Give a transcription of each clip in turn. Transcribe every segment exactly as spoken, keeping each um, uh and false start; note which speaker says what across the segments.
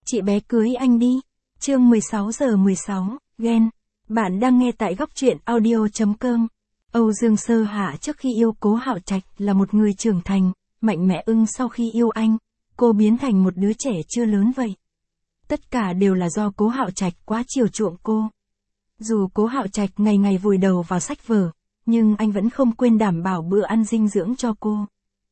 Speaker 1: chị bé cưới anh đi. Chương mười sáu giờ mười sáu, ghen. Bạn đang nghe tại góc truyện audio chấm com. Âu Dương Sơ Hạ trước khi yêu Cố Hạo Trạch là một người trưởng thành, mạnh mẽ, ưng sau khi yêu anh, cô biến thành một đứa trẻ chưa lớn vậy. Tất cả đều là do Cố Hạo Trạch quá chiều chuộng cô. Dù Cố Hạo Trạch ngày ngày vùi đầu vào sách vở, nhưng anh vẫn không quên đảm bảo bữa ăn dinh dưỡng cho cô.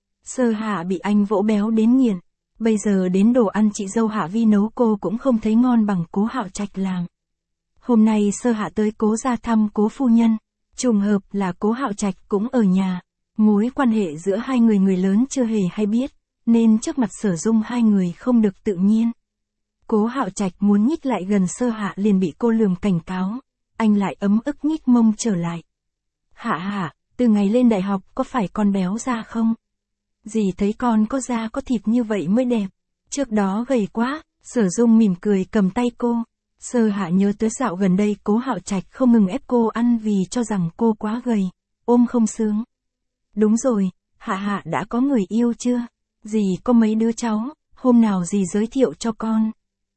Speaker 1: Sơ Hạ bị anh vỗ béo đến nghiện, bây giờ đến đồ ăn chị dâu Hạ Vi nấu cô cũng không thấy ngon bằng Cố Hạo Trạch làm. Hôm nay Sơ Hạ tới Cố gia thăm Cố phu nhân, trùng hợp là Cố Hạo Trạch cũng ở nhà. Mối quan hệ giữa hai người người lớn chưa hề hay biết, nên trước mặt Sở Dung hai người không được tự nhiên. Cố Hạo Trạch muốn nhích lại gần Sơ Hạ liền bị cô lườm cảnh cáo, anh lại ấm ức nhích mông trở lại. Hạ Hạ, từ ngày lên đại học có phải con béo ra không? Dì thấy con có da có thịt như vậy mới đẹp, trước đó gầy quá. Sở Dung mỉm cười cầm tay cô. Sơ Hạ nhớ tới dạo gần đây Cố Hạo Trạch không ngừng ép cô ăn vì cho rằng cô quá gầy, ôm không sướng. Đúng rồi, Hạ Hạ đã có người yêu chưa? Dì có mấy đứa cháu, hôm nào dì giới thiệu cho con.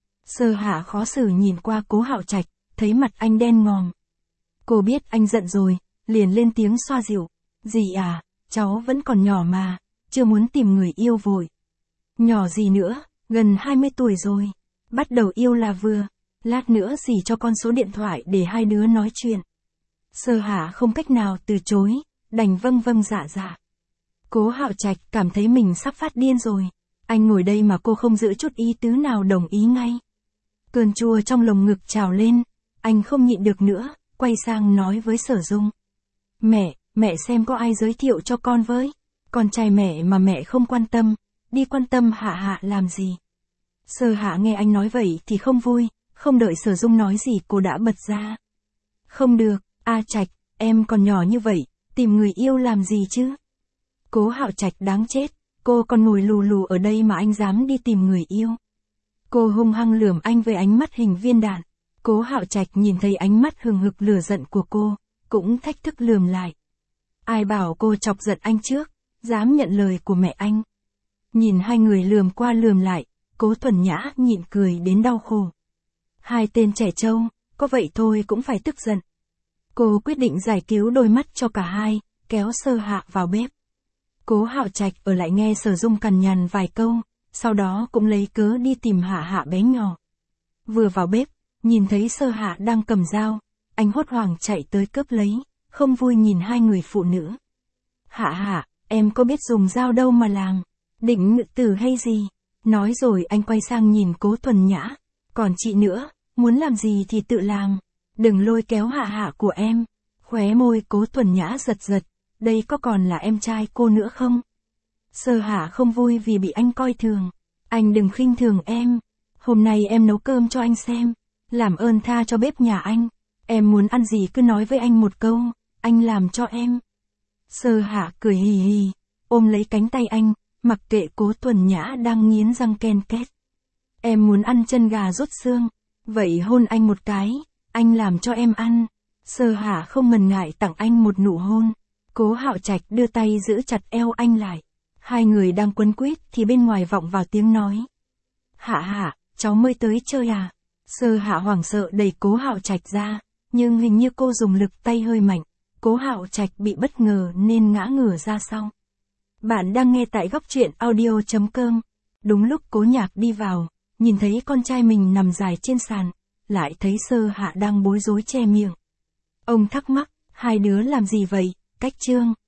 Speaker 1: Sơ Hạ khó xử nhìn qua Cố Hạo Trạch, thấy mặt anh đen ngòm. Cô biết anh giận rồi, liền lên tiếng xoa dịu. Dì à, cháu vẫn còn nhỏ mà, chưa muốn tìm người yêu vội. Nhỏ gì nữa, gần hai mươi tuổi rồi, bắt đầu yêu là vừa. Lát nữa dì cho con số điện thoại để hai đứa nói chuyện. Sơ Hạ không cách nào từ chối, đành vâng vâng dạ dạ. Cố Hạo Trạch cảm thấy mình sắp phát điên rồi. Anh ngồi đây mà cô không giữ chút ý tứ nào đồng ý ngay. Cơn chua trong lồng ngực trào lên, anh không nhịn được nữa, quay sang nói với Sở Dung. Mẹ, mẹ xem có ai giới thiệu cho con với. Con trai mẹ mà mẹ không quan tâm, đi quan tâm Hạ Hạ làm gì. Sơ Hạ nghe anh nói vậy thì không vui, không đợi Sở Dung nói gì cô đã bật ra. Không được, A Trạch, em còn nhỏ như vậy, tìm người yêu làm gì chứ? Cố Hạo Trạch đáng chết, cô còn ngồi lù lù ở đây mà anh dám đi tìm người yêu. Cô hung hăng lườm anh với ánh mắt hình viên đạn. Cố Hạo Trạch nhìn thấy ánh mắt hừng hực lửa giận của cô, cũng thách thức lườm lại. Ai bảo cô chọc giận anh trước, dám nhận lời của mẹ anh. Nhìn hai người lườm qua lườm lại, Cố Thuần Nhã nhịn cười đến đau khổ. Hai tên trẻ trâu, có vậy thôi cũng phải tức giận. Cô quyết định giải cứu đôi mắt cho cả hai, kéo Sơ Hạ vào bếp. Cố Hạo Trạch ở lại nghe Sở Dung cằn nhằn vài câu, sau đó cũng lấy cớ đi tìm Hạ Hạ bé nhỏ. Vừa vào bếp, nhìn thấy Sơ Hạ đang cầm dao, anh hốt hoảng chạy tới cướp lấy, không vui nhìn hai người phụ nữ. Hạ Hạ, em có biết dùng dao đâu mà làm, định ngự tử hay gì? Nói rồi anh quay sang nhìn Cố Thuần Nhã. Còn chị nữa, muốn làm gì thì tự làm, đừng lôi kéo Hạ Hạ của em. Khóe môi Cố Thuần Nhã giật giật, đây có còn là em trai cô nữa không? Sơ Hạ không vui vì bị anh coi thường. Anh đừng khinh thường em, hôm nay em nấu cơm cho anh xem, làm ơn tha cho bếp nhà anh. Em muốn ăn gì cứ nói với anh một câu, anh làm cho em. Sơ Hạ cười hì hì, ôm lấy cánh tay anh, mặc kệ Cố Thuần Nhã đang nghiến răng ken két. Em muốn ăn chân gà rút xương, vậy hôn anh một cái, anh làm cho em ăn. Sơ Hạ không ngần ngại tặng anh một nụ hôn. Cố Hạo Trạch đưa tay giữ chặt eo anh lại. Hai người đang quấn quýt thì bên ngoài vọng vào tiếng nói. Hạ Hạ, cháu mới tới chơi à? Sơ Hạ hoảng sợ đẩy Cố Hạo Trạch ra, nhưng hình như cô dùng lực tay hơi mạnh. Cố Hạo Trạch bị bất ngờ nên ngã ngửa ra sau. Bạn đang nghe tại góc truyện audio chấm com. Đúng lúc Cố Nhạc đi vào, nhìn thấy con trai mình nằm dài trên sàn, lại thấy Sơ Hạ đang bối rối che miệng. Ông thắc mắc, hai đứa làm gì vậy, cách chương.